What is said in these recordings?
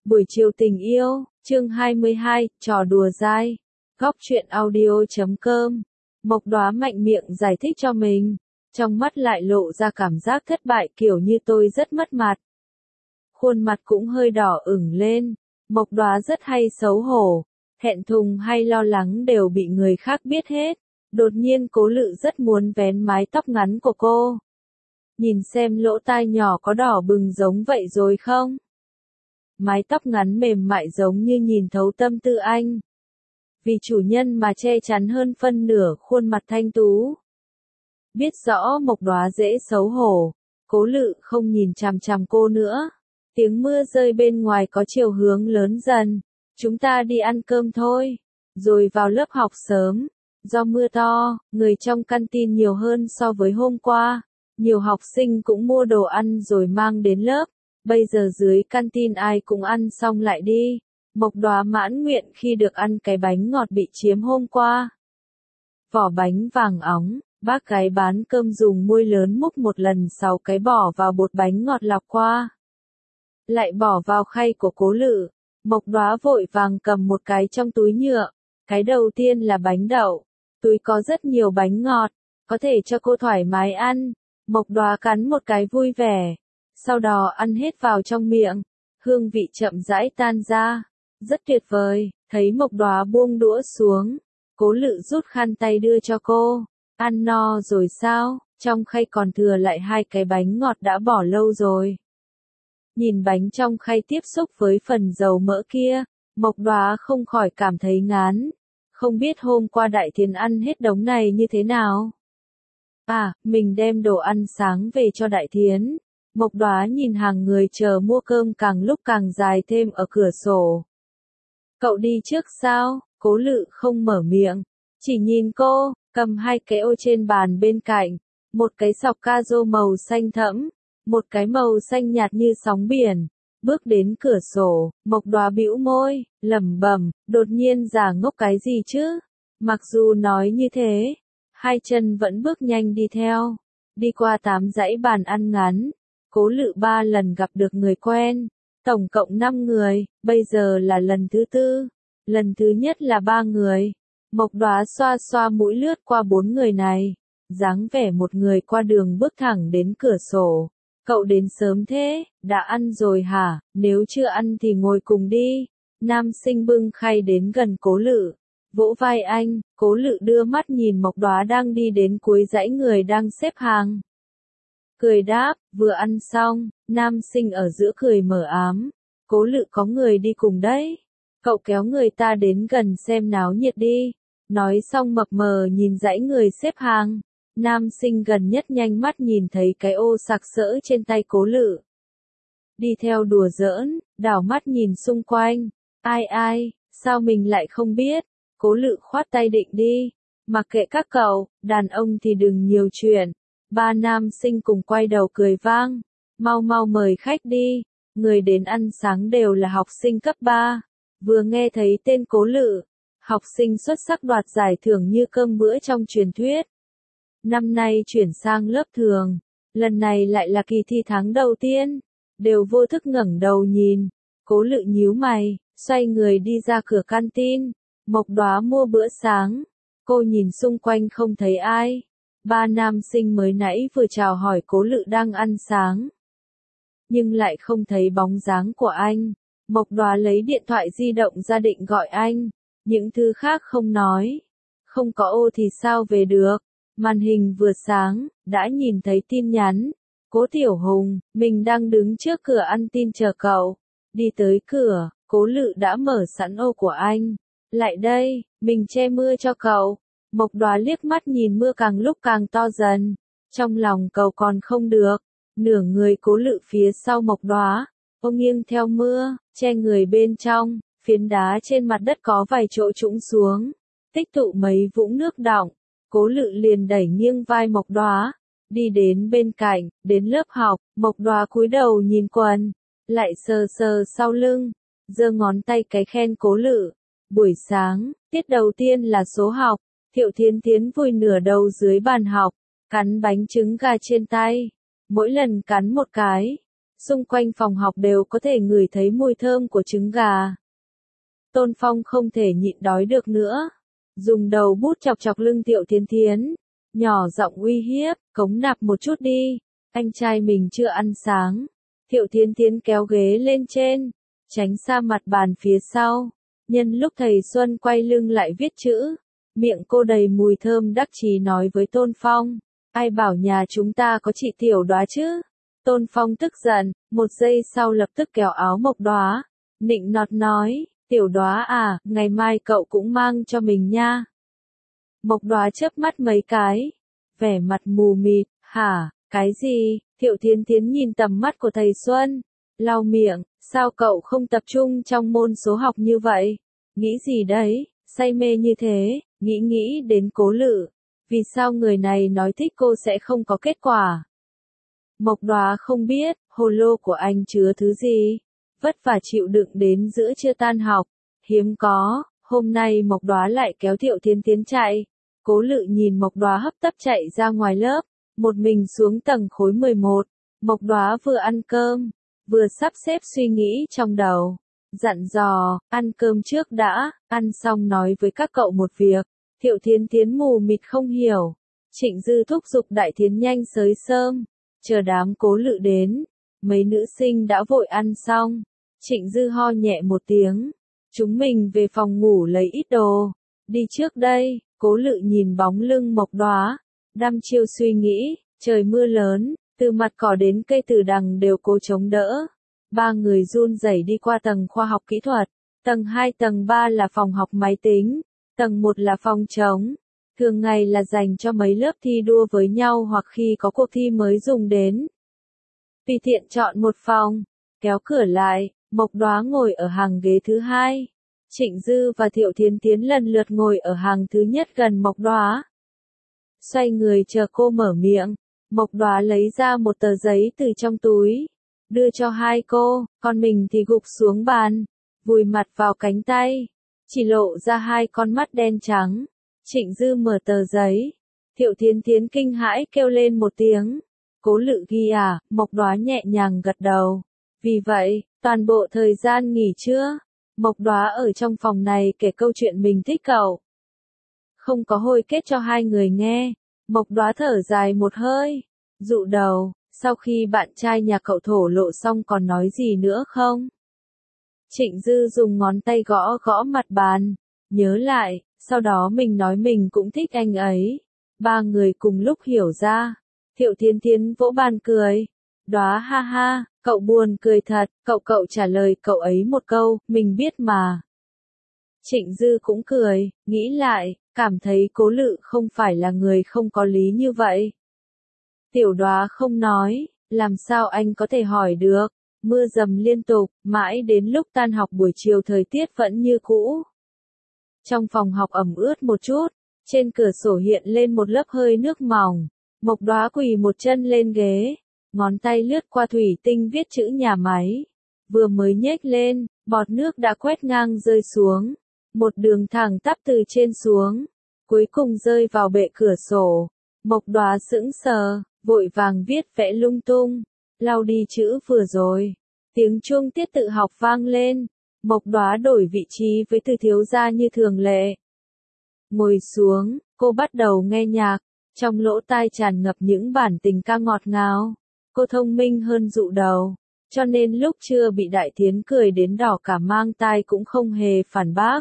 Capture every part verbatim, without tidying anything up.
Buổi chiều tình yêu, chương hai mươi hai, trò đùa dai. Góc truyện audio chấm com. Mộc Đóa mạnh miệng giải thích cho mình, trong mắt lại lộ ra cảm giác thất bại kiểu như tôi rất mất mặt. Khuôn mặt cũng hơi đỏ ửng lên, Mộc Đóa rất hay xấu hổ, thẹn thùng hay lo lắng đều bị người khác biết hết. Đột nhiên Cố Lự rất muốn vén mái tóc ngắn của cô. Nhìn xem lỗ tai nhỏ có đỏ bừng giống vậy rồi không? Mái tóc ngắn mềm mại giống như nhìn thấu tâm tư anh. Vì chủ nhân mà che chắn hơn phân nửa khuôn mặt thanh tú. Biết rõ Mộc Đóa dễ xấu hổ, Cố Lự không nhìn chằm chằm cô nữa. Tiếng mưa rơi bên ngoài có chiều hướng lớn dần. Chúng ta đi ăn cơm thôi. Rồi vào lớp học sớm. Do mưa to, người trong canteen nhiều hơn so với hôm qua. Nhiều học sinh cũng mua đồ ăn rồi mang đến lớp. Bây giờ dưới canteen ai cũng ăn xong lại đi. Mộc Đóa mãn nguyện khi được ăn cái bánh ngọt bị chiếm hôm qua. Vỏ bánh vàng óng, bác gái bán cơm dùng muôi lớn múc một lần sáu cái bỏ vào bột bánh ngọt lọc qua. Lại bỏ vào khay của Cố Lự. Mộc Đóa vội vàng cầm một cái trong túi nhựa. Cái đầu tiên là bánh đậu. Túi có rất nhiều bánh ngọt, có thể cho cô thoải mái ăn. Mộc Đóa cắn một cái vui vẻ. Sau đó ăn hết vào trong miệng, hương vị chậm rãi tan ra, rất tuyệt vời. Thấy Mộc Đóa buông đũa xuống, Cố Lự rút khăn tay đưa cho cô. Ăn no rồi sao? Trong khay còn thừa lại hai cái bánh ngọt đã bỏ lâu rồi. Nhìn bánh trong khay tiếp xúc với phần dầu mỡ kia, Mộc Đóa không khỏi cảm thấy ngán. Không biết hôm qua Đại Thiến ăn hết đống này như thế nào? À, mình đem đồ ăn sáng về cho Đại Thiến. Mộc Đóa nhìn hàng người chờ mua cơm càng lúc càng dài thêm ở cửa sổ. Cậu đi trước sao? Cố Lự không mở miệng, chỉ nhìn cô, cầm hai cái ô trên bàn bên cạnh, một cái sọc ca-rô màu xanh thẫm, một cái màu xanh nhạt như sóng biển. Bước đến cửa sổ, Mộc Đóa bĩu môi, lẩm bẩm, đột nhiên giả ngốc cái gì chứ? Mặc dù nói như thế, hai chân vẫn bước nhanh đi theo, đi qua tám dãy bàn ăn ngắn. Cố Lự ba lần gặp được người quen, tổng cộng năm người, bây giờ là lần thứ tư. Lần thứ nhất là ba người. Mộc Đóa xoa xoa mũi lướt qua bốn người này, dáng vẻ một người qua đường bước thẳng đến cửa sổ. Cậu đến sớm thế, đã ăn rồi hả? Nếu chưa ăn thì ngồi cùng đi. Nam sinh bưng khay đến gần Cố Lự, vỗ vai anh. Cố Lự đưa mắt nhìn Mộc Đóa đang đi đến cuối dãy người đang xếp hàng. Cười đáp, vừa ăn xong. Nam sinh ở giữa cười mờ ám. Cố Lự có người đi cùng đấy. Cậu kéo người ta đến gần xem náo nhiệt đi. Nói xong mập mờ nhìn dãy người xếp hàng. Nam sinh gần nhất nhanh mắt nhìn thấy cái ô sặc sỡ trên tay Cố Lự. Đi theo đùa giỡn, đảo mắt nhìn xung quanh. Ai ai, sao mình lại không biết? Cố Lự khoát tay định đi. Mặc kệ các cậu, đàn ông thì đừng nhiều chuyện. Ba nam sinh cùng quay đầu cười vang. Mau mau mời khách đi. Người đến ăn sáng đều là học sinh cấp ba. Vừa nghe thấy tên Cố Lự, học sinh xuất sắc đoạt giải thưởng như cơm bữa trong truyền thuyết. Năm nay chuyển sang lớp thường, lần này lại là kỳ thi tháng đầu tiên, đều vô thức ngẩng đầu nhìn. Cố Lự nhíu mày, xoay người đi ra cửa canteen. Mộc Đóa mua bữa sáng, cô nhìn xung quanh không thấy ai. Ba nam sinh mới nãy vừa chào hỏi Cố Lự đang ăn sáng, nhưng lại không thấy bóng dáng của anh. Mộc Đóa lấy điện thoại di động ra định gọi anh, những thứ khác không nói. Không có ô thì sao về được? Màn hình vừa sáng, đã nhìn thấy tin nhắn. Cố Tiểu Hùng, mình đang đứng trước cửa ăn tin chờ cậu. Đi tới cửa, Cố Lự đã mở sẵn ô của anh. Lại đây, mình che mưa cho cậu. Mộc Đóa liếc mắt nhìn mưa càng lúc càng to dần. Trong lòng cậu còn không được. Nửa người Cố Lự phía sau Mộc Đóa, ô nghiêng theo mưa, che người bên trong. Phiến đá trên mặt đất có vài chỗ trũng xuống, tích tụ mấy vũng nước đọng. Cố Lự liền đẩy nghiêng vai Mộc Đóa, đi đến bên cạnh. Đến lớp học, Mộc Đóa cúi đầu nhìn quần, lại sờ sờ sau lưng, giơ ngón tay cái khen Cố Lự. Buổi sáng, tiết đầu tiên là số học. Thiệu Thiến Thiến vùi nửa đầu dưới bàn học, cắn bánh trứng gà trên tay. Mỗi lần cắn một cái, Xung quanh phòng học đều có thể ngửi thấy mùi thơm của trứng gà. Tôn Phong không thể nhịn đói được nữa. Dùng đầu bút chọc chọc lưng Thiệu Thiến Thiến. Nhỏ giọng uy hiếp, cống nạp một chút đi. Anh trai mình chưa ăn sáng. Thiệu Thiến Thiến kéo ghế lên trên. Tránh xa mặt bàn phía sau. Nhân lúc thầy Xuân quay lưng lại viết chữ. Miệng cô đầy mùi thơm đắc chí nói với Tôn Phong. Ai bảo nhà chúng ta có chị Tiểu Đóa chứ? Tôn Phong tức giận, một giây sau lập tức kéo áo Mộc Đóa. Nịnh nọt nói, Tiểu Đóa à, ngày mai cậu cũng mang cho mình nha. Mộc Đóa chớp mắt mấy cái. Vẻ mặt mù mịt, hả, cái gì? Thiệu Thiến Thiến nhìn tầm mắt của thầy Xuân. Lau miệng, sao cậu không tập trung trong môn số học như vậy? Nghĩ gì đấy, say mê như thế, nghĩ nghĩ đến Cố Lự. Vì sao người này nói thích cô sẽ không có kết quả? Mộc Đóa không biết, hồ lô của anh chứa thứ gì. Vất vả chịu đựng đến giữa trưa tan học. Hiếm có, hôm nay Mộc Đóa lại kéo Thiệu Thiến Thiến chạy. Cố Lự nhìn Mộc Đóa hấp tấp chạy ra ngoài lớp, một mình xuống tầng khối mười một. Mộc Đóa vừa ăn cơm, vừa sắp xếp suy nghĩ trong đầu. Dặn dò, ăn cơm trước đã, ăn xong nói với các cậu một việc. Thiệu Thiến Thiến mù mịt không hiểu. Trịnh Dư thúc giục Đại Thiến nhanh xới sơm. Chờ đám Cố Lự đến, mấy nữ sinh đã vội ăn xong. Trịnh Dư ho nhẹ một tiếng. Chúng mình về phòng ngủ lấy ít đồ. Đi trước đây, Cố Lự nhìn bóng lưng Mộc Đóa. Đăm chiêu suy nghĩ, trời mưa lớn, từ mặt cỏ đến cây từ đằng đều cố chống đỡ. Ba người run rẩy đi qua tầng khoa học kỹ thuật. Tầng hai tầng ba là phòng học máy tính. Tầng một là phòng trống. Thường ngày là dành cho mấy lớp thi đua với nhau hoặc khi có cuộc thi mới dùng đến. Tùy tiện chọn một phòng, kéo cửa lại, Mộc Đóa ngồi ở hàng ghế thứ hai. Trịnh Dư và Thiệu Thiến Thiến lần lượt ngồi ở hàng thứ nhất gần Mộc Đóa. Xoay người chờ cô mở miệng, Mộc Đóa lấy ra một tờ giấy từ trong túi, đưa cho hai cô, còn mình thì gục xuống bàn, vùi mặt vào cánh tay, chỉ lộ ra hai con mắt đen trắng. Trịnh Dư mở tờ giấy, Thiệu Thiến Thiến kinh hãi kêu lên một tiếng. Cố Lự ghi à, Mộc Đóa nhẹ nhàng gật đầu. Vì vậy, toàn bộ thời gian nghỉ trưa, Mộc Đóa ở trong phòng này kể câu chuyện mình thích cậu. Không có hồi kết cho hai người nghe, Mộc Đóa thở dài một hơi, dụ đầu, sau khi bạn trai nhà cậu thổ lộ xong còn nói gì nữa không? Trịnh Dư dùng ngón tay gõ gõ mặt bàn, nhớ lại, sau đó mình nói mình cũng thích anh ấy. Ba người cùng lúc hiểu ra. Thiệu Thiến Thiến vỗ bàn cười. Đóa ha ha, cậu buồn cười thật, cậu cậu trả lời cậu ấy một câu, mình biết mà. Trịnh Dư cũng cười, nghĩ lại, cảm thấy Cố Lự không phải là người không có lý như vậy. Tiểu Đóa không nói, làm sao anh có thể hỏi được, mưa dầm liên tục, mãi đến lúc tan học buổi chiều thời tiết vẫn như cũ. Trong phòng học ẩm ướt một chút, trên cửa sổ hiện lên một lớp hơi nước mỏng. Mộc Đóa quỳ một chân lên ghế, ngón tay lướt qua thủy tinh viết chữ nhà máy. Vừa mới nhếch lên, bọt nước đã quét ngang rơi xuống. Một đường thẳng tắp từ trên xuống, cuối cùng rơi vào bệ cửa sổ. Mộc Đóa sững sờ, vội vàng viết vẽ lung tung, lau đi chữ vừa rồi. Tiếng chuông tiết tự học vang lên. Mộc Đóa đổi vị trí với Từ thiếu gia như thường lệ. Ngồi xuống, cô bắt đầu nghe nhạc, trong lỗ tai tràn ngập những bản tình ca ngọt ngào. Cô thông minh hơn dụ đầu, cho nên lúc chưa bị Đại Thiến cười đến đỏ cả mang tai cũng không hề phản bác.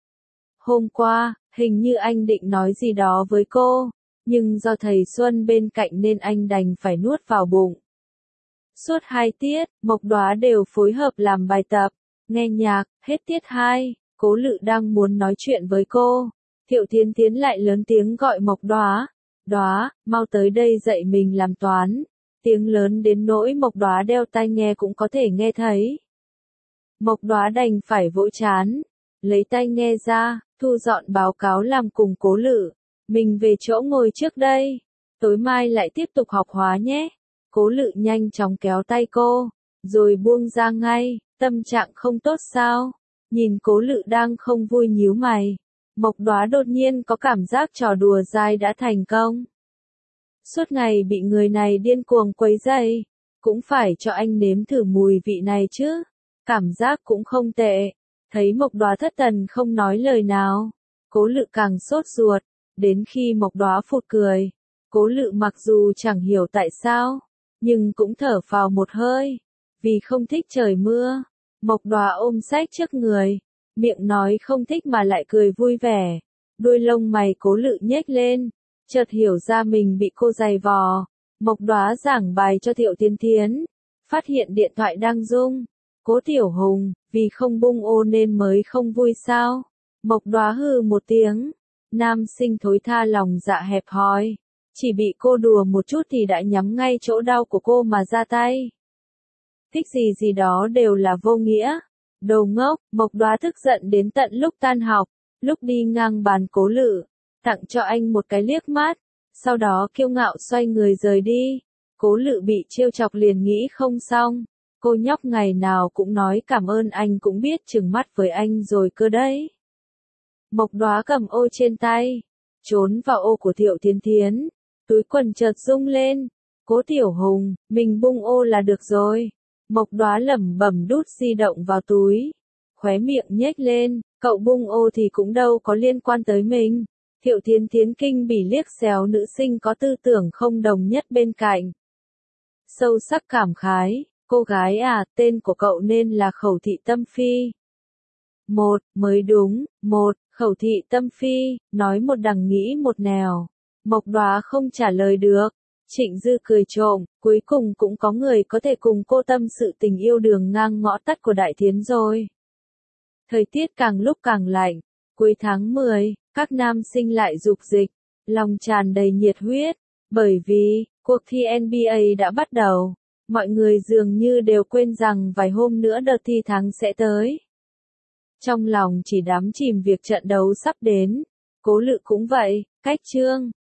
Hôm qua, hình như anh định nói gì đó với cô, nhưng do thầy Xuân bên cạnh nên anh đành phải nuốt vào bụng. Suốt hai tiết, Mộc Đóa đều phối hợp làm bài tập, nghe nhạc, hết tiết hai, Cố Lự đang muốn nói chuyện với cô. Thiệu Thiến Thiến lại lớn tiếng gọi Mộc Đóa. Đóa, mau tới đây dạy mình làm toán. Tiếng lớn đến nỗi Mộc Đóa đeo tai nghe cũng có thể nghe thấy. Mộc Đóa đành phải vỗ chán, lấy tai nghe ra, thu dọn báo cáo làm cùng Cố Lự. Mình về chỗ ngồi trước đây, tối mai lại tiếp tục học hóa nhé. Cố Lự nhanh chóng kéo tay cô, rồi buông ra ngay, tâm trạng không tốt sao? Nhìn Cố Lự đang không vui nhíu mày. Mộc Đóa đột nhiên có cảm giác trò đùa dai đã thành công. Suốt ngày bị người này điên cuồng quấy rầy, cũng phải cho anh nếm thử mùi vị này chứ. Cảm giác cũng không tệ. Thấy Mộc Đóa thất thần không nói lời nào. Cố Lự càng sốt ruột. Đến khi Mộc Đóa phụt cười. Cố Lự mặc dù chẳng hiểu tại sao, nhưng cũng thở phào một hơi. Vì không thích trời mưa. Mộc Đóa ôm sách trước người. Miệng nói không thích mà lại cười vui vẻ. Đuôi lông mày Cố Lự nhếch lên. Chợt hiểu ra mình bị cô giày vò. Mộc Đóa giảng bài cho Thiệu Thiến Thiến. Phát hiện điện thoại đang rung. Cố Tiểu Hùng, vì không bung ô nên mới không vui sao? Mộc Đóa hừ một tiếng. Nam sinh thối tha lòng dạ hẹp hòi. Chỉ bị cô đùa một chút thì đã nhắm ngay chỗ đau của cô mà ra tay. Thích gì gì đó đều là vô nghĩa. Đồ ngốc. Mộc Đóa tức giận đến tận lúc tan học. Lúc đi ngang bàn Cố Lự, tặng cho anh một cái liếc mắt. Sau đó kiêu ngạo xoay người rời đi. Cố Lự bị trêu chọc liền nghĩ không xong. Cô nhóc ngày nào cũng nói cảm ơn anh cũng biết trừng mắt với anh rồi cơ đấy. Mộc Đóa cầm ô trên tay, trốn vào ô của Thiệu Thiến Thiến. Túi quần chợt rung lên. Cố Tiểu Hùng, mình bung ô là được rồi. Mộc Đóa lẩm bẩm đút di động vào túi. Khóe miệng nhếch lên, cậu bung ô thì cũng đâu có liên quan tới mình. Thiệu Thiến Thiến kinh bỉ liếc xéo nữ sinh có tư tưởng không đồng nhất bên cạnh. Sâu sắc cảm khái, cô gái à, tên của cậu nên là Khẩu Thị Tâm Phi. Một, mới đúng, một, Khẩu Thị Tâm Phi, nói một đằng nghĩ một nẻo. Mộc Đóa không trả lời được. Trịnh Dư cười trộm, cuối cùng cũng có người có thể cùng cô tâm sự tình yêu đường ngang ngõ tắt của Đại Thiến rồi. Thời tiết càng lúc càng lạnh, cuối tháng mười, các nam sinh lại dục dịch, lòng tràn đầy nhiệt huyết, bởi vì, cuộc thi N B A đã bắt đầu, mọi người dường như đều quên rằng vài hôm nữa đợt thi tháng sẽ tới. Trong lòng chỉ đắm chìm việc trận đấu sắp đến, Cố Lự cũng vậy, cách chương